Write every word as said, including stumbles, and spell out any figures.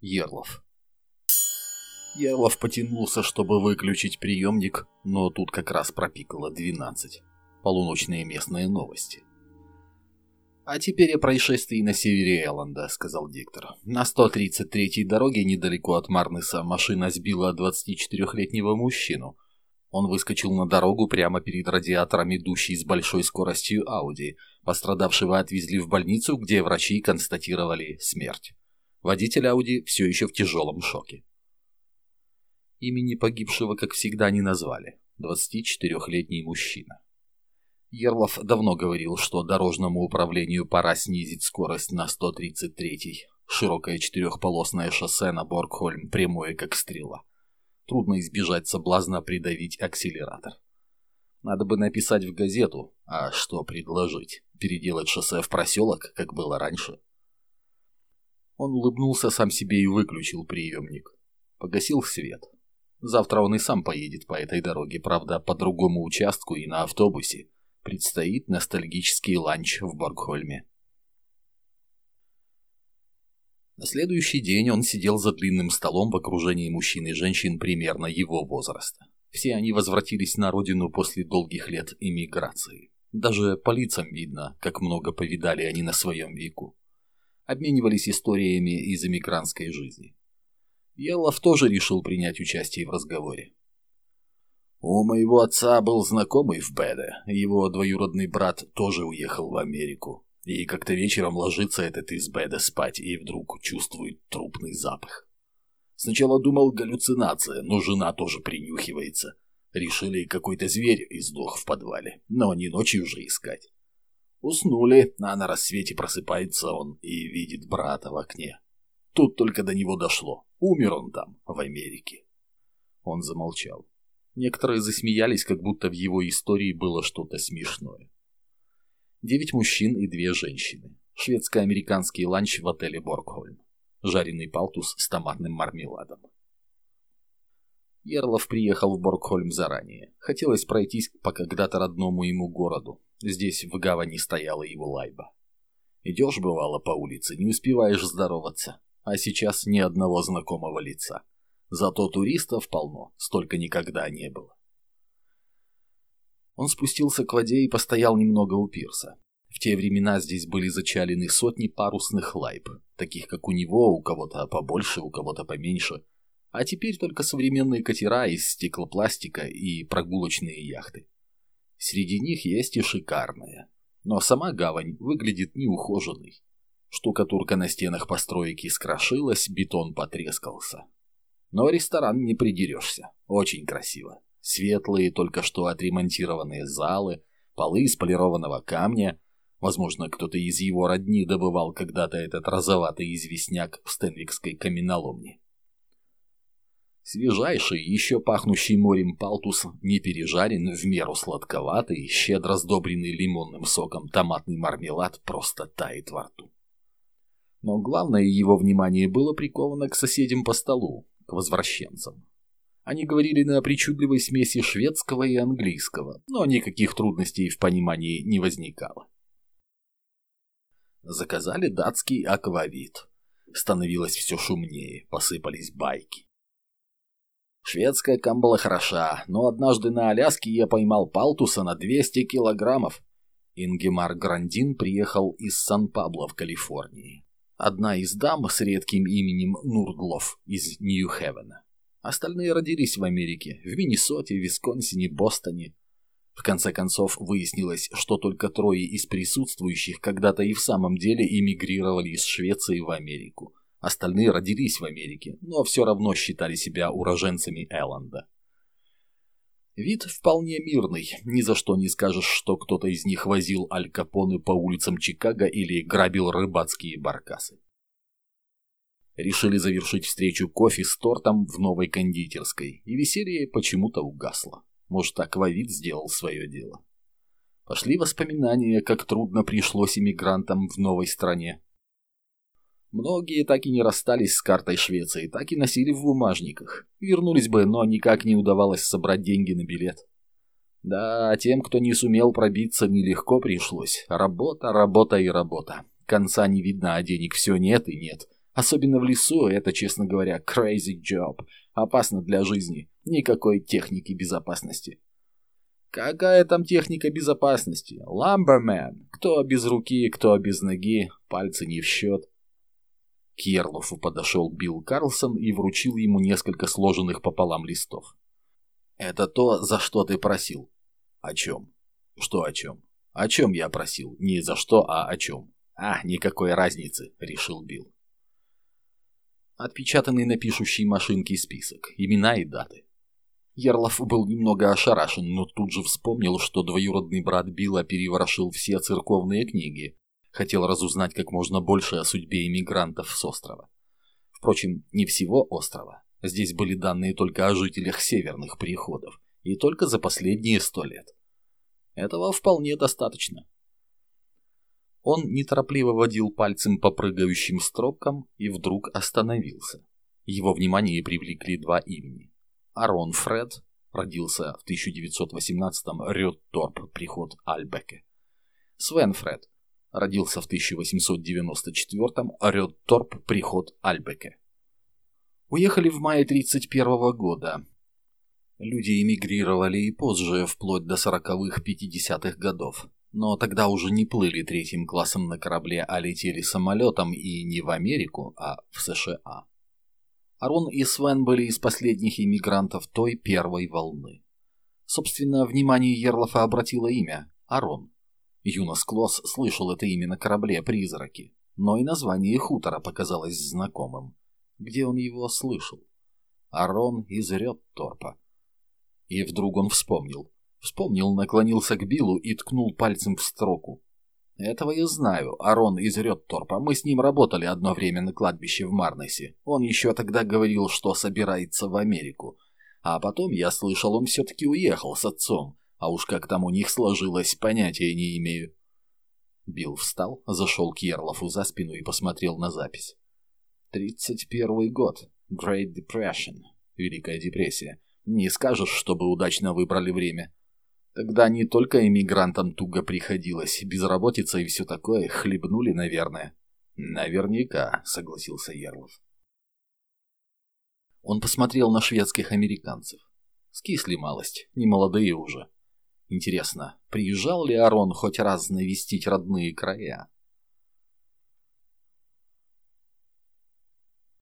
Ерлов. Ерлов потянулся, чтобы выключить приемник, но тут как раз пропикало двенадцать. Полуночные местные новости. «А теперь о происшествии на севере Элленда», — сказал диктор. «На сто тридцать третьей дороге недалеко от Марнеса машина сбила двадцатичетырехлетнего мужчину. Он выскочил на дорогу прямо перед радиатором, идущей с большой скоростью Ауди. Пострадавшего отвезли в больницу, где врачи констатировали смерть. Водитель Ауди все еще в тяжелом шоке». Имени погибшего, как всегда, не назвали. двадцатичетырехлетний мужчина. Ерлов давно говорил, что дорожному управлению пора снизить скорость на сто тридцать третьей. Широкое четырехполосное шоссе на Боргхольм прямое, как стрела. Трудно избежать соблазна придавить акселератор. Надо бы написать в газету, а что предложить? Переделать шоссе в проселок, как было раньше? Он улыбнулся сам себе и выключил приемник. Погасил свет. Завтра он и сам поедет по этой дороге, правда, по другому участку и на автобусе. Предстоит ностальгический ланч в Боргхольме. На следующий день он сидел за длинным столом в окружении мужчин и женщин примерно его возраста. Все они возвратились на родину после долгих лет эмиграции. Даже по лицам видно, как много повидали они на своем веку. Обменивались историями из эмигрантской жизни. Ерлов тоже решил принять участие в разговоре. «У моего отца был знакомый в Беде. Его двоюродный брат тоже уехал в Америку. И как-то вечером ложится этот из Беда спать и вдруг чувствует трупный запах. Сначала думал галлюцинация, но жена тоже принюхивается. Решили, какой-то зверь издох в подвале, но не ночью же искать. Уснули, а на рассвете просыпается он и видит брата в окне. Тут только до него дошло. Умер он там, в Америке». Он замолчал. Некоторые засмеялись, как будто в его истории было что-то смешное. Девять мужчин и две женщины. Шведско-американский ланч в отеле Боргхольм. Жареный палтус с томатным мармеладом. Ерлов приехал в Боргхольм заранее. Хотелось пройтись по когда-то родному ему городу. Здесь в гавани стояла его лайба. Идешь, бывало, по улице, не успеваешь здороваться. А сейчас ни одного знакомого лица. Зато туристов полно, столько никогда не было. Он спустился к воде и постоял немного у пирса. В те времена здесь были зачалены сотни парусных лайб, таких как у него, у кого-то побольше, у кого-то поменьше. А теперь только современные катера из стеклопластика и прогулочные яхты. Среди них есть и шикарные. Но сама гавань выглядит неухоженной. Штукатурка на стенах построек искрошилась, бетон потрескался. Но ресторан не придерешься. Очень красиво. Светлые, только что отремонтированные залы, полы из полированного камня. Возможно, кто-то из его родни добывал когда-то этот розоватый известняк в Стенвикской каменоломне. Свежайший, еще пахнущий морем палтус, не пережарен, в меру сладковатый, щедро сдобренный лимонным соком томатный мармелад просто тает во рту. Но главное его внимание было приковано к соседям по столу, к возвращенцам. Они говорили на причудливой смеси шведского и английского, но никаких трудностей в понимании не возникало. Заказали датский аквавит. Становилось все шумнее, посыпались байки. Шведская камбала хороша, но однажды на Аляске я поймал палтуса на двести килограммов. Ингемар Грандин приехал из Сан-Пабло в Калифорнии. Одна из дам с редким именем Нурдлов из Нью-Хевена. Остальные родились в Америке, в Миннесоте, Висконсине, Бостоне. В конце концов выяснилось, что только трое из присутствующих когда-то и в самом деле эмигрировали из Швеции в Америку. Остальные родились в Америке, но все равно считали себя уроженцами Элленда. Вид вполне мирный, ни за что не скажешь, что кто-то из них возил Аль Капоне по улицам Чикаго или грабил рыбацкие баркасы. Решили завершить встречу кофе с тортом в новой кондитерской, и веселье почему-то угасло. Может, аквавит сделал свое дело. Пошли воспоминания, как трудно пришлось иммигрантам в новой стране. Многие так и не расстались с картой Швеции, так и носили в бумажниках. Вернулись бы, но никак не удавалось собрать деньги на билет. Да, тем, кто не сумел пробиться, нелегко пришлось. Работа, работа и работа. Конца не видно, а денег все нет и нет. Особенно в лесу, это, честно говоря, crazy job. Опасно для жизни. Никакой техники безопасности. Какая там техника безопасности? Ламбермен. Кто без руки, кто без ноги. Пальцы не в счет. К Ерлофу подошел Билл Карлсон и вручил ему несколько сложенных пополам листов. «Это то, за что ты просил». «О чем?» «Что о чем?» «О чем я просил? Не за что, а о чем». «А, никакой разницы», — решил Билл. Отпечатанный на пишущей машинке список, имена и даты. Ерлоф был немного ошарашен, но тут же вспомнил, что двоюродный брат Билла переворошил все церковные книги. Хотел разузнать как можно больше о судьбе иммигрантов с острова. Впрочем, не всего острова. Здесь были данные только о жителях северных приходов, и только за последние сто лет. Этого вполне достаточно. Он неторопливо водил пальцем по прыгающим строкам и вдруг остановился. Его внимание привлекли два имени. Арон Фред родился в тысяча девятьсот восемнадцатом, Рёдторп, приход Альбеке. Свен Фред родился в тысяча восемьсот девяносто четвёртом, Рёдторп, приход Альбеке. Уехали в мае тридцать первого года. Люди эмигрировали и позже, вплоть до сороковых-пятидесятых годов. Но тогда уже не плыли третьим классом на корабле, а летели самолетом и не в Америку, а в США. Арон и Свен были из последних иммигрантов той первой волны. Собственно, внимание Ерлофа обратило имя – Арон. Юнос Клосс слышал это имя на корабле «Призраки», но и название хутора показалось знакомым. Где он его слышал? Арон из Рёдторпа. И вдруг он вспомнил. Вспомнил, наклонился к Биллу и ткнул пальцем в строку. «Этого я знаю, Арон из Рёдторпа. Мы с ним работали одно время на кладбище в Марнесе. Он еще тогда говорил, что собирается в Америку. А потом, я слышал, он все-таки уехал с отцом. А уж как там у них сложилось, понятия не имею». Билл встал, зашел к Ерлофу за спину и посмотрел на запись. «Тридцать первый год. Great Depression. Великая депрессия. Не скажешь, чтобы удачно выбрали время. Тогда не только эмигрантам туго приходилось, безработица и все такое, хлебнули, наверное». «Наверняка», — согласился Ерлоф. Он посмотрел на шведских американцев. Скисли малость, не молодые уже. Интересно, приезжал ли Арон хоть раз навестить родные края?